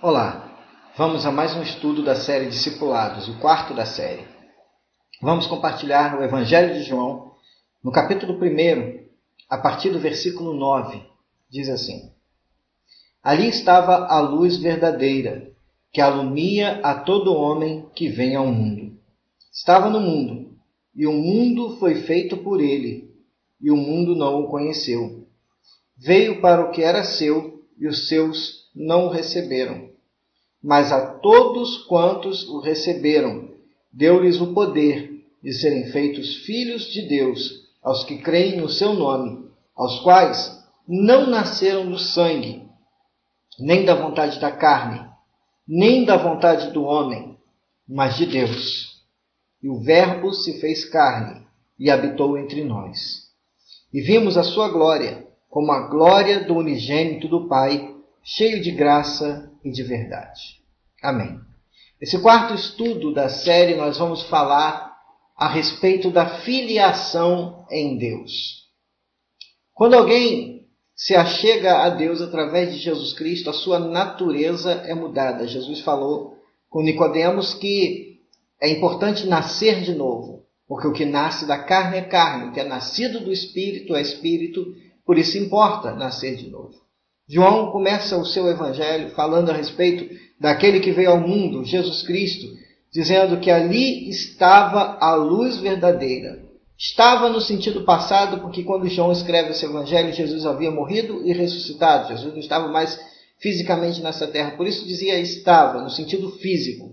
Olá, vamos a mais um estudo da série Discipulados, o quarto da série. Vamos compartilhar o Evangelho de João, no capítulo 1, a partir do versículo 9. Diz assim: Ali estava a luz verdadeira, que alumia a todo homem que vem ao mundo. Estava no mundo, e o mundo foi feito por ele, e o mundo não o conheceu. Veio para o que era seu, e os seus não o receberam. Mas a todos quantos o receberam, deu-lhes o poder de serem feitos filhos de Deus, aos que creem no seu nome, aos quais não nasceram do sangue, nem da vontade da carne, nem da vontade do homem, mas de Deus. E o Verbo se fez carne e habitou entre nós. E vimos a sua glória, como a glória do unigênito do Pai, cheio de graça e de verdade. Amém. Esse quarto estudo da série nós vamos falar a respeito da filiação em Deus. Quando alguém se achega a Deus através de Jesus Cristo, a sua natureza é mudada. Jesus falou com Nicodemos que é importante nascer de novo, porque o que nasce da carne é carne, o que é nascido do Espírito é Espírito, por isso importa nascer de novo. João começa o seu evangelho falando a respeito daquele que veio ao mundo, Jesus Cristo, dizendo que ali estava a luz verdadeira. Estava no sentido passado, porque quando João escreve esse evangelho, Jesus havia morrido e ressuscitado. Jesus não estava mais fisicamente nessa terra, por isso dizia estava, no sentido físico.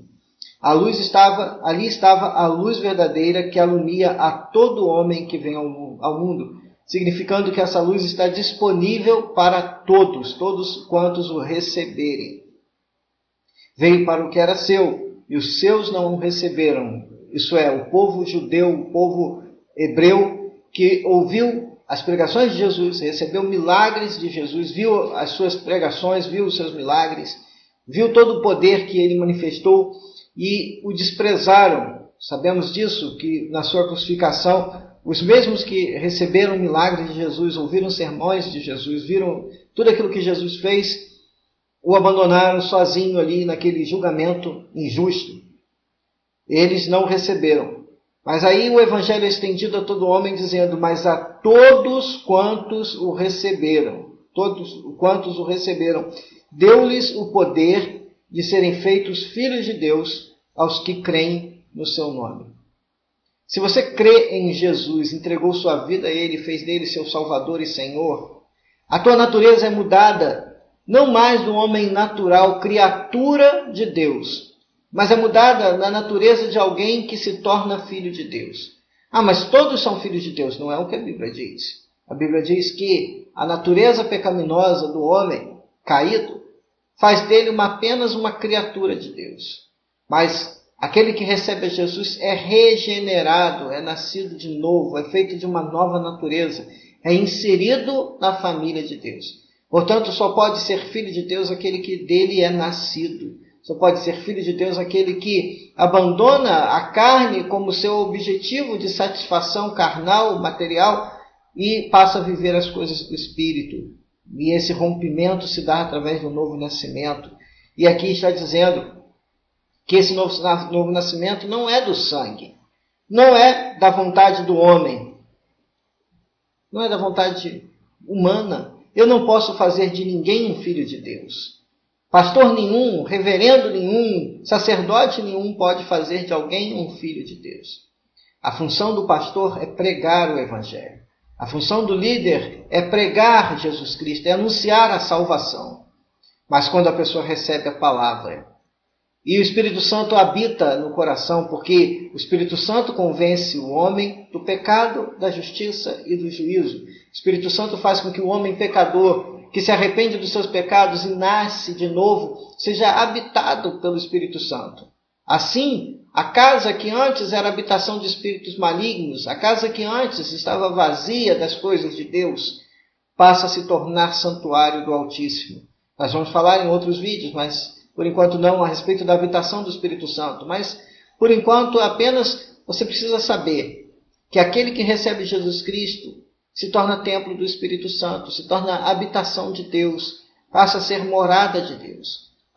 Ali estava a luz verdadeira que alumia a todo homem que vem ao mundo, significando que essa luz está disponível para todos quantos o receberem. Veio para o que era seu, e os seus não o receberam. Isso é, o povo judeu, o povo hebreu, que ouviu as pregações de Jesus, recebeu milagres de Jesus, viu as suas pregações, viu os seus milagres, viu todo o poder que ele manifestou, e o desprezaram. Sabemos disso, que na sua crucificação, os mesmos que receberam milagres de Jesus, ouviram sermões de Jesus, viram tudo aquilo que Jesus fez, o abandonaram sozinho ali naquele julgamento injusto. Eles não o receberam. Mas aí o evangelho é estendido a todo homem, dizendo: mas a todos quantos o receberam, deu-lhes o poder de serem feitos filhos de Deus aos que creem no seu nome. Se você crê em Jesus, entregou sua vida a Ele, fez dele seu Salvador e Senhor, a tua natureza é mudada, não mais do homem natural, criatura de Deus, mas é mudada na natureza de alguém que se torna filho de Deus. Ah, mas todos são filhos de Deus. Não é o que a Bíblia diz. A Bíblia diz que a natureza pecaminosa do homem caído faz dele apenas uma criatura de Deus. Mas aquele que recebe a Jesus é regenerado, é nascido de novo, é feito de uma nova natureza, é inserido na família de Deus. Portanto, só pode ser filho de Deus aquele que dele é nascido. Só pode ser filho de Deus aquele que abandona a carne como seu objetivo de satisfação carnal, material, e passa a viver as coisas do Espírito. E esse rompimento se dá através do novo nascimento. E aqui está dizendo que esse novo nascimento não é do sangue, não é da vontade do homem, não é da vontade humana. Eu não posso fazer de ninguém um filho de Deus. Pastor nenhum, reverendo nenhum, sacerdote nenhum pode fazer de alguém um filho de Deus. A função do pastor é pregar o Evangelho. A função do líder é pregar Jesus Cristo, é anunciar a salvação. Mas quando a pessoa recebe a palavra, e o Espírito Santo habita no coração, porque o Espírito Santo convence o homem do pecado, da justiça e do juízo. O Espírito Santo faz com que o homem pecador, que se arrepende dos seus pecados e nasce de novo, seja habitado pelo Espírito Santo. Assim, a casa que antes era habitação de espíritos malignos, a casa que antes estava vazia das coisas de Deus, passa a se tornar santuário do Altíssimo. Nós vamos falar em outros vídeos, mas por enquanto não, a respeito da habitação do Espírito Santo. Mas, por enquanto, apenas você precisa saber que aquele que recebe Jesus Cristo se torna templo do Espírito Santo, se torna habitação de Deus, passa a ser morada de Deus.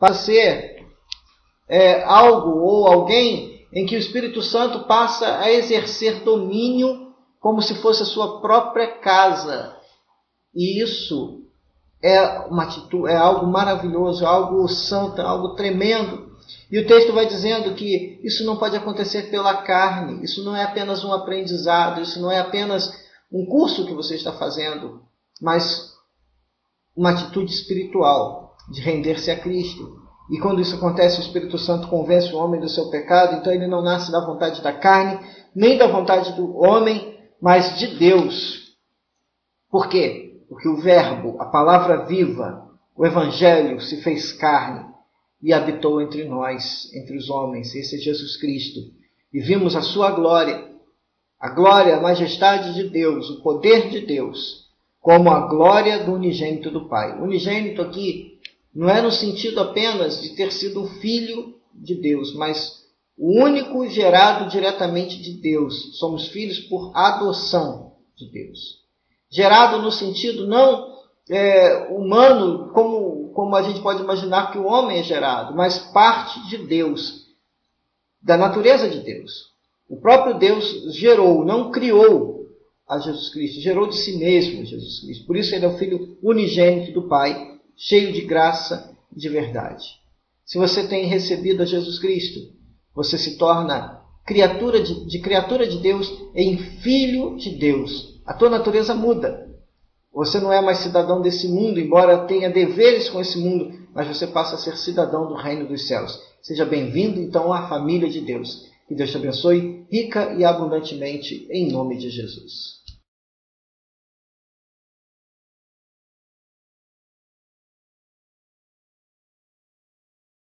Passa a ser algo ou alguém em que o Espírito Santo passa a exercer domínio como se fosse a sua própria casa. E isso é uma atitude, é algo maravilhoso, algo santo, algo tremendo. E o texto vai dizendo que isso não pode acontecer pela carne, isso não é apenas um aprendizado, isso não é apenas um curso que você está fazendo, mas uma atitude espiritual de render-se a Cristo. E quando isso acontece, o Espírito Santo convence o homem do seu pecado, então ele não nasce da vontade da carne, nem da vontade do homem, mas de Deus. Por quê? Porque o Verbo, a palavra viva, o Evangelho se fez carne e habitou entre nós, entre os homens. Esse é Jesus Cristo. E vimos a sua glória, a majestade de Deus, o poder de Deus, como a glória do unigênito do Pai. O unigênito aqui não é no sentido apenas de ter sido um filho de Deus, mas o único gerado diretamente de Deus. Somos filhos por adoção de Deus. Gerado no sentido não humano, como a gente pode imaginar que o homem é gerado, mas parte de Deus, da natureza de Deus. O próprio Deus gerou, não criou a Jesus Cristo, gerou de si mesmo Jesus Cristo. Por isso ele é o Filho unigênito do Pai, cheio de graça e de verdade. Se você tem recebido a Jesus Cristo, você se torna criatura de Deus em filho de Deus. A tua natureza muda. Você não é mais cidadão desse mundo, embora tenha deveres com esse mundo, mas você passa a ser cidadão do reino dos céus. Seja bem-vindo, então, à família de Deus. Que Deus te abençoe rica e abundantemente, em nome de Jesus.